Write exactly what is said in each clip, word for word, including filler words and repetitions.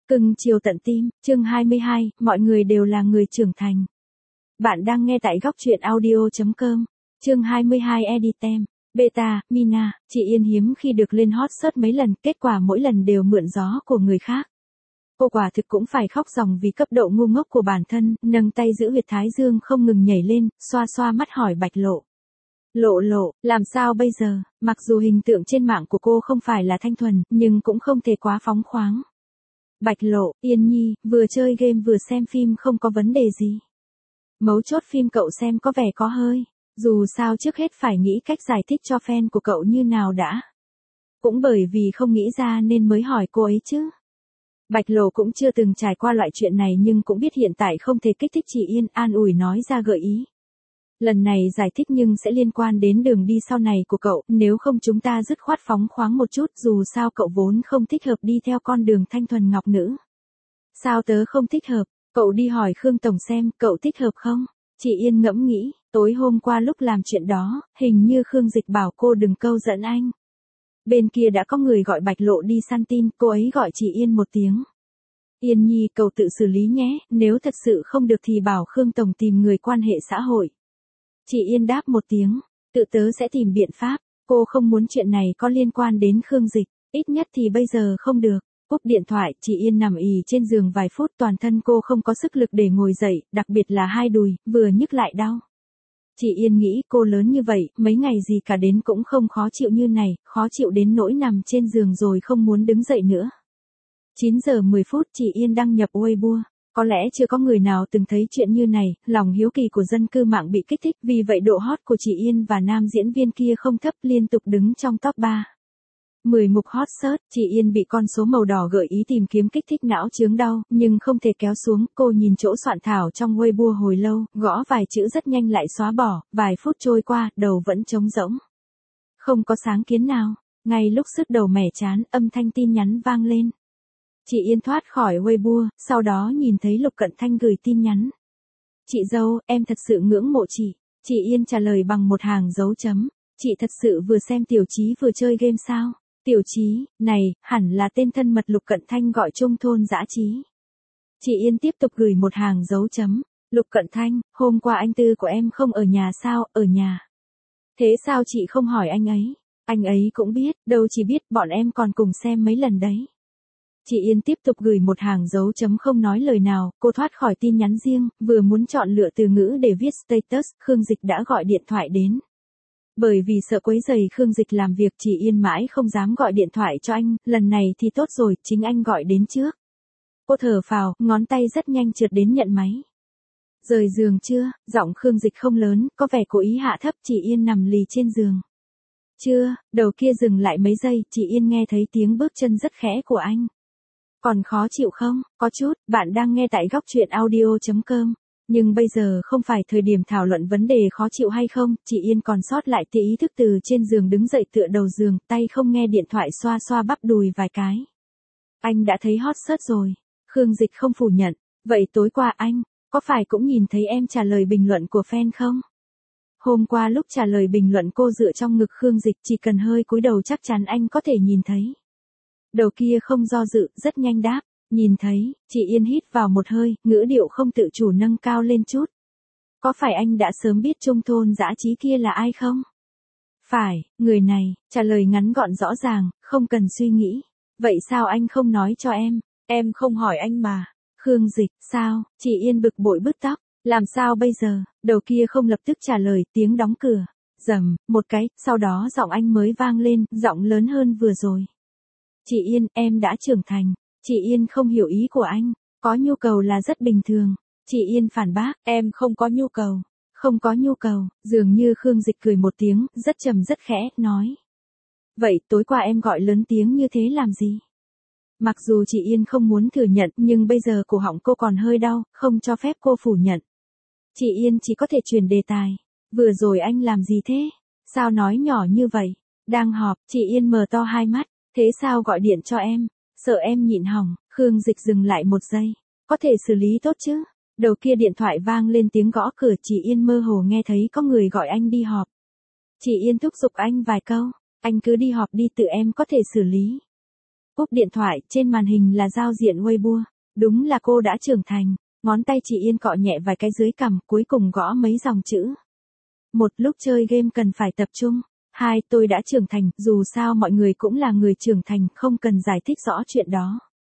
Cưng chiều tận tim, chương hai mươi hai, mọi người đều là người trưởng thành. Bạn đang nghe tại góc truyện audio chấm com, chương hai mươi hai Editem, Beta, Mina, chị Yên hiếm khi được lên hot search mấy lần, kết quả mỗi lần đều mượn gió của người khác. Cô quả thực cũng phải khóc ròng vì cấp độ ngu ngốc của bản thân, nâng tay giữ huyệt thái dương không ngừng nhảy lên, xoa xoa mắt hỏi Bạch Lộ. Lộ lộ, làm sao bây giờ, mặc dù hình tượng trên mạng của cô không phải là thanh thuần, nhưng cũng không thể quá phóng khoáng. Bạch Lộ, Yên Nhi, vừa chơi game vừa xem phim không có vấn đề gì. Mấu chốt phim cậu xem có vẻ có hơi, dù sao trước hết phải nghĩ cách giải thích cho fan của cậu như nào đã. Cũng bởi vì không nghĩ ra nên mới hỏi cô ấy chứ. Bạch Lộ cũng chưa từng trải qua loại chuyện này nhưng cũng biết hiện tại không thể kích thích chị Yên, an ủi nói ra gợi ý. Lần này giải thích nhưng sẽ liên quan đến đường đi sau này của cậu, nếu không chúng ta dứt khoát phóng khoáng một chút, dù sao cậu vốn không thích hợp đi theo con đường thanh thuần ngọc nữ. Sao tớ không thích hợp, cậu đi hỏi Khương Tổng xem, cậu thích hợp không? Chị Yên ngẫm nghĩ, tối hôm qua lúc làm chuyện đó, hình như Khương Dịch bảo cô đừng câu dẫn anh. Bên kia đã có người gọi Bạch Lộ đi săn tin, cô ấy gọi chị Yên một tiếng. Yên Nhi, cậu tự xử lý nhé, nếu thật sự không được thì bảo Khương Tổng tìm người quan hệ xã hội. Chị Yên đáp một tiếng, tự tớ sẽ tìm biện pháp, cô không muốn chuyện này có liên quan đến Khương Dịch, ít nhất thì bây giờ không được. Cúp điện thoại, chị Yên nằm ì trên giường vài phút, toàn thân cô không có sức lực để ngồi dậy, đặc biệt là hai đùi, vừa nhức lại đau. Chị Yên nghĩ cô lớn như vậy, mấy ngày gì cả đến cũng không khó chịu như này, khó chịu đến nỗi nằm trên giường rồi không muốn đứng dậy nữa. chín giờ mười phút chị Yên đăng nhập Weibo. Có lẽ chưa có người nào từng thấy chuyện như này, lòng hiếu kỳ của dân cư mạng bị kích thích, vì vậy độ hot của chị Yên và nam diễn viên kia không thấp, liên tục đứng trong top ba. mười mục hot search, chị Yên bị con số màu đỏ gợi ý tìm kiếm kích thích não chướng đau, nhưng không thể kéo xuống, cô nhìn chỗ soạn thảo trong Weibo hồi lâu, gõ vài chữ rất nhanh lại xóa bỏ, vài phút trôi qua, đầu vẫn trống rỗng. Không có sáng kiến nào, ngay lúc sức đầu mẻ chán, âm thanh tin nhắn vang lên. Chị Yên thoát khỏi Weibo, sau đó nhìn thấy Lục Cận Thanh gửi tin nhắn. Chị dâu, em thật sự ngưỡng mộ chị. Chị Yên trả lời bằng một hàng dấu chấm. Chị thật sự vừa xem Tiểu Chí vừa chơi game sao? Tiểu Chí, này, hẳn là tên thân mật Lục Cận Thanh gọi chung thôn dã chí. Chị Yên tiếp tục gửi một hàng dấu chấm. Lục Cận Thanh, hôm qua anh Tư của em không ở nhà sao? Ở nhà. Thế sao chị không hỏi anh ấy? Anh ấy cũng biết, đâu chỉ biết, bọn em còn cùng xem mấy lần đấy. Chị Yên tiếp tục gửi một hàng dấu chấm không nói lời nào, cô thoát khỏi tin nhắn riêng, vừa muốn chọn lựa từ ngữ để viết status, Khương Dịch đã gọi điện thoại đến. Bởi vì sợ quấy rầy Khương Dịch làm việc, chị Yên mãi không dám gọi điện thoại cho anh, lần này thì tốt rồi, chính anh gọi đến trước. Cô thở phào, ngón tay rất nhanh trượt đến nhận máy. Rời giường chưa? Giọng Khương Dịch không lớn, có vẻ cố ý hạ thấp, chị Yên nằm lì trên giường. Chưa, đầu kia dừng lại mấy giây, chị Yên nghe thấy tiếng bước chân rất khẽ của anh. Còn khó chịu không? Có chút, bạn đang nghe tại góc truyện audio chấm com. Nhưng bây giờ không phải thời điểm thảo luận vấn đề khó chịu hay không, chị Yên còn sót lại tí ý thức từ trên giường đứng dậy tựa đầu giường, tay không nghe điện thoại xoa xoa bắp đùi vài cái. Anh đã thấy hot search rồi. Khương Dịch không phủ nhận. Vậy tối qua anh, có phải cũng nhìn thấy em trả lời bình luận của fan không? Hôm qua lúc trả lời bình luận cô dựa trong ngực Khương Dịch, chỉ cần hơi cúi đầu chắc chắn anh có thể nhìn thấy. Đầu kia không do dự, rất nhanh đáp, nhìn thấy, chị Yên hít vào một hơi, ngữ điệu không tự chủ nâng cao lên chút. Có phải anh đã sớm biết Trung thôn dã chí kia là ai không? Phải, người này, trả lời ngắn gọn rõ ràng, không cần suy nghĩ. Vậy sao anh không nói cho em? Em không hỏi anh mà. Khương Dịch, sao? Chị Yên bực bội bứt tóc, làm sao bây giờ? Đầu kia không lập tức trả lời, tiếng đóng cửa. Rầm, một cái, sau đó giọng anh mới vang lên, giọng lớn hơn vừa rồi. Chị Yên, em đã trưởng thành. Chị Yên không hiểu ý của anh. Có nhu cầu là rất bình thường. Chị Yên phản bác, em không có nhu cầu. Không có nhu cầu, dường như Khương Dịch cười một tiếng, rất trầm rất khẽ, nói. Vậy tối qua em gọi lớn tiếng như thế làm gì? Mặc dù chị Yên không muốn thừa nhận, nhưng bây giờ cổ họng cô còn hơi đau, không cho phép cô phủ nhận. Chị Yên chỉ có thể chuyển đề tài. Vừa rồi anh làm gì thế? Sao nói nhỏ như vậy? Đang họp, chị Yên mở to hai mắt. Thế sao gọi điện cho em? Sợ em nhịn hỏng. Khương Dịch dừng lại một giây. Có thể xử lý tốt chứ? Đầu kia điện thoại vang lên tiếng gõ cửa, chị Yên mơ hồ nghe thấy có người gọi anh đi họp. Chị Yên thúc giục anh vài câu. Anh cứ đi họp đi, tự em có thể xử lý. cúp điện thoại, trên màn hình là giao diện Weibo. Đúng là cô đã trưởng thành. Ngón tay chị Yên cọ nhẹ vài cái dưới cằm, cuối cùng gõ mấy dòng chữ. Một, lúc chơi game cần phải tập trung. Hai, tôi đã trưởng thành, dù sao mọi người cũng là người trưởng thành, không cần giải thích rõ chuyện đó.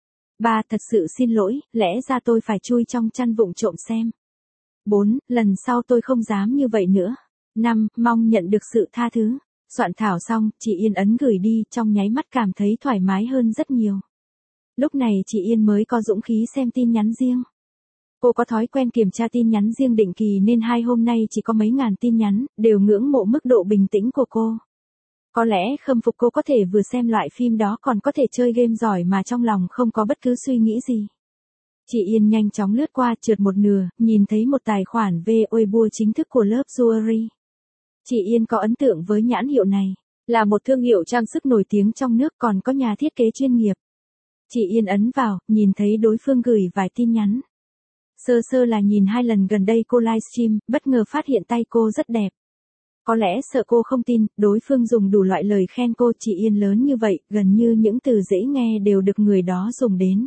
Ba, thật sự xin lỗi, lẽ ra tôi phải chui trong chăn vụng trộm xem. Bốn, lần sau tôi không dám như vậy nữa. Năm, mong nhận được sự tha thứ. Soạn thảo xong, chị Yên ấn gửi đi, trong nháy mắt cảm thấy thoải mái hơn rất nhiều. Lúc này chị Yên mới có dũng khí xem tin nhắn riêng. Cô có thói quen kiểm tra tin nhắn riêng định kỳ nên hai hôm nay chỉ có mấy ngàn tin nhắn, đều ngưỡng mộ mức độ bình tĩnh của cô. Có lẽ khâm phục cô có thể vừa xem loại phim đó còn có thể chơi game giỏi mà trong lòng không có bất cứ suy nghĩ gì. Chị Yên nhanh chóng lướt qua trượt một nửa, nhìn thấy một tài khoản Weibo chính thức của Love Jewelry. Chị Yên có ấn tượng với nhãn hiệu này, là một thương hiệu trang sức nổi tiếng trong nước còn có nhà thiết kế chuyên nghiệp. Chị Yên ấn vào, nhìn thấy đối phương gửi vài tin nhắn. Sơ sơ là nhìn hai lần gần đây cô livestream, bất ngờ phát hiện tay cô rất đẹp. Có lẽ sợ cô không tin, đối phương dùng đủ loại lời khen cô. Chị Yên lớn như vậy, gần như những từ dễ nghe đều được người đó dùng đến.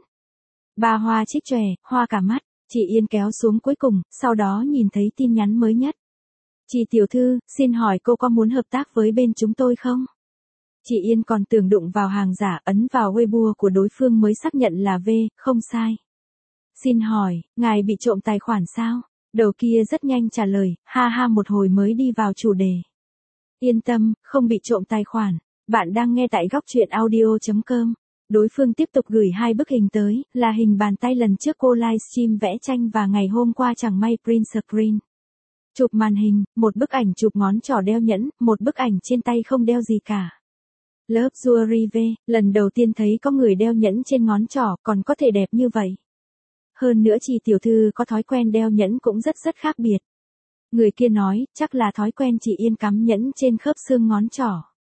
Ba hoa trích chòe, hoa cả mắt, chị Yên kéo xuống cuối cùng, sau đó nhìn thấy tin nhắn mới nhất. Chị tiểu thư, xin hỏi cô có muốn hợp tác với bên chúng tôi không? Chị Yên còn tưởng đụng vào hàng giả, ấn vào Weibo của đối phương mới xác nhận là V, không sai. Xin hỏi, ngài bị trộm tài khoản sao? Đầu kia rất nhanh trả lời, ha ha một hồi mới đi vào chủ đề. Yên tâm, không bị trộm tài khoản. Bạn đang nghe tại góc truyện audio chấm com. Đối phương tiếp tục gửi hai bức hình tới, là hình bàn tay lần trước cô livestream vẽ tranh và ngày hôm qua chẳng may print screen. Chụp màn hình, một bức ảnh chụp ngón trỏ đeo nhẫn, một bức ảnh trên tay không đeo gì cả. Love Jewelry V, lần đầu tiên thấy có người đeo nhẫn trên ngón trỏ còn có thể đẹp như vậy. Hơn nữa chị tiểu thư có thói quen đeo nhẫn cũng rất rất khác biệt. Người kia nói, chắc là thói quen chị Yên cắm nhẫn trên khớp xương ngón trỏ.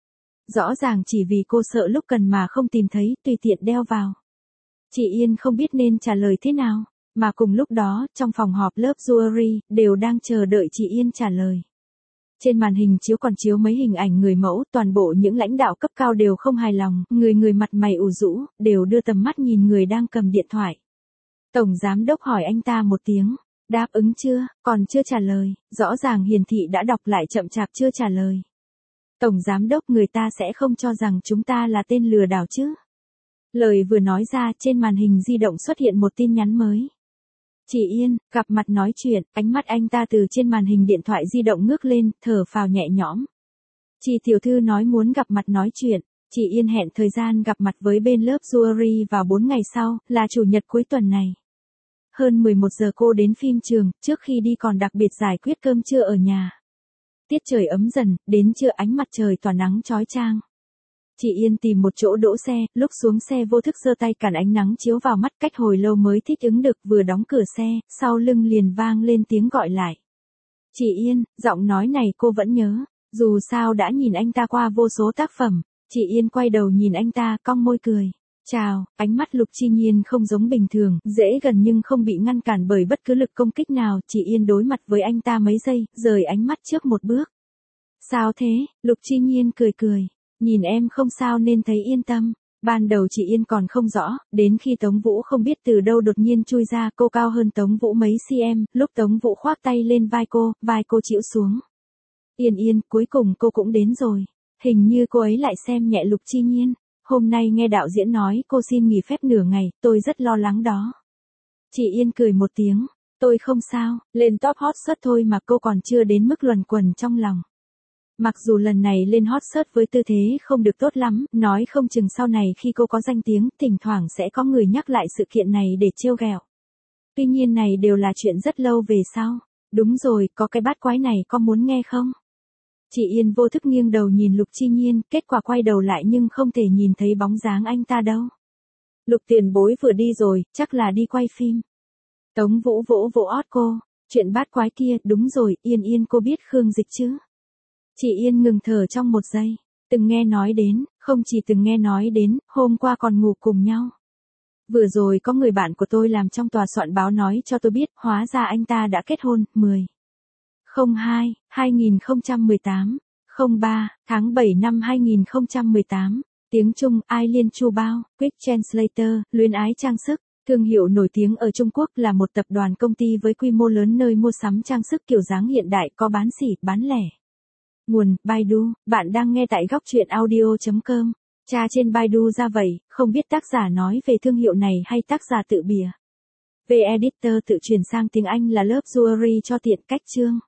Rõ ràng chỉ vì cô sợ lúc cần mà không tìm thấy, tùy tiện đeo vào. Chị Yên không biết nên trả lời thế nào, mà cùng lúc đó, trong phòng họp Love Jewelry, đều đang chờ đợi chị Yên trả lời. Trên màn hình chiếu còn chiếu mấy hình ảnh người mẫu, toàn bộ những lãnh đạo cấp cao đều không hài lòng, người người mặt mày ủ rũ, đều đưa tầm mắt nhìn người đang cầm điện thoại. Tổng giám đốc hỏi anh ta một tiếng, đáp ứng chưa, còn chưa trả lời, rõ ràng hiển thị đã đọc lại chậm chạp chưa trả lời. Tổng giám đốc, người ta sẽ không cho rằng chúng ta là tên lừa đảo chứ. Lời vừa nói ra, trên màn hình di động xuất hiện một tin nhắn mới. Chị Yên, gặp mặt nói chuyện, ánh mắt anh ta từ trên màn hình điện thoại di động ngước lên, thở phào nhẹ nhõm. Chị tiểu thư nói muốn gặp mặt nói chuyện. Chị Yên hẹn thời gian gặp mặt với bên Love Jewelry vào bốn ngày sau, là chủ nhật cuối tuần này. Hơn mười một giờ cô đến phim trường, trước khi đi còn đặc biệt giải quyết cơm trưa ở nhà. Tiết trời ấm dần, đến trưa ánh mặt trời tỏa nắng chói chang. Chị Yên tìm một chỗ đỗ xe, lúc xuống xe vô thức giơ tay cản ánh nắng chiếu vào mắt, cách hồi lâu mới thích ứng được, vừa đóng cửa xe, sau lưng liền vang lên tiếng gọi lại. Chị Yên, giọng nói này cô vẫn nhớ, dù sao đã nhìn anh ta qua vô số tác phẩm. Chị Yên quay đầu nhìn anh ta, cong môi cười. Chào, ánh mắt Lục Chi Nhiên không giống bình thường, dễ gần nhưng không bị ngăn cản bởi bất cứ lực công kích nào. Chị Yên đối mặt với anh ta mấy giây, rời ánh mắt trước một bước. Sao thế? Lục Chi Nhiên cười cười. Nhìn em không sao nên thấy yên tâm. Ban đầu chị Yên còn không rõ, đến khi Tống Vũ không biết từ đâu đột nhiên chui ra, cô cao hơn Tống Vũ mấy cm, lúc Tống Vũ khoác tay lên vai cô, vai cô chịu xuống. Yên Yên, cuối cùng cô cũng đến rồi. Hình như cô ấy lại xem nhẹ Lục Chi Nhiên. Hôm nay nghe đạo diễn nói cô xin nghỉ phép nửa ngày, tôi rất lo lắng đó. Chị Yên cười một tiếng, tôi không sao, lên top hot search thôi mà cô còn chưa đến mức luẩn quẩn trong lòng. Mặc dù lần này lên hot search với tư thế không được tốt lắm, nói không chừng sau này khi cô có danh tiếng, thỉnh thoảng sẽ có người nhắc lại sự kiện này để trêu ghẹo. Tuy nhiên này đều là chuyện rất lâu về sau. Đúng rồi, có cái bát quái này có muốn nghe không? Chị Yên vô thức nghiêng đầu nhìn Lục Chi Nhiên, kết quả quay đầu lại nhưng không thể nhìn thấy bóng dáng anh ta đâu. Lục tiền bối vừa đi rồi, chắc là đi quay phim. Tống Vũ vỗ vỗ ót cô, chuyện bát quái kia, đúng rồi, Yên Yên cô biết Khương Dịch chứ? Chị Yên ngừng thở trong một giây, từng nghe nói đến, không chỉ từng nghe nói đến, hôm qua còn ngủ cùng nhau. Vừa rồi có người bạn của tôi làm trong tòa soạn báo nói cho tôi biết, hóa ra anh ta đã kết hôn, mười không hai, hai nghìn không trăm mười tám, không ba, tháng bảy năm hai nghìn không trăm mười tám. Tiếng Trung, Ai Liên Chu Bao, Quick Translator, luyến ái trang sức. Thương hiệu nổi tiếng ở Trung Quốc là một tập đoàn công ty với quy mô lớn nơi mua sắm trang sức kiểu dáng hiện đại có bán sỉ, bán lẻ. Nguồn, Baidu, bạn đang nghe tại góc chuyện audio chấm com. Tra trên Baidu ra vậy, không biết tác giả nói về thương hiệu này hay tác giả tự bìa. Về editor tự chuyển sang tiếng Anh là Love Jewelry cho tiện cách chương.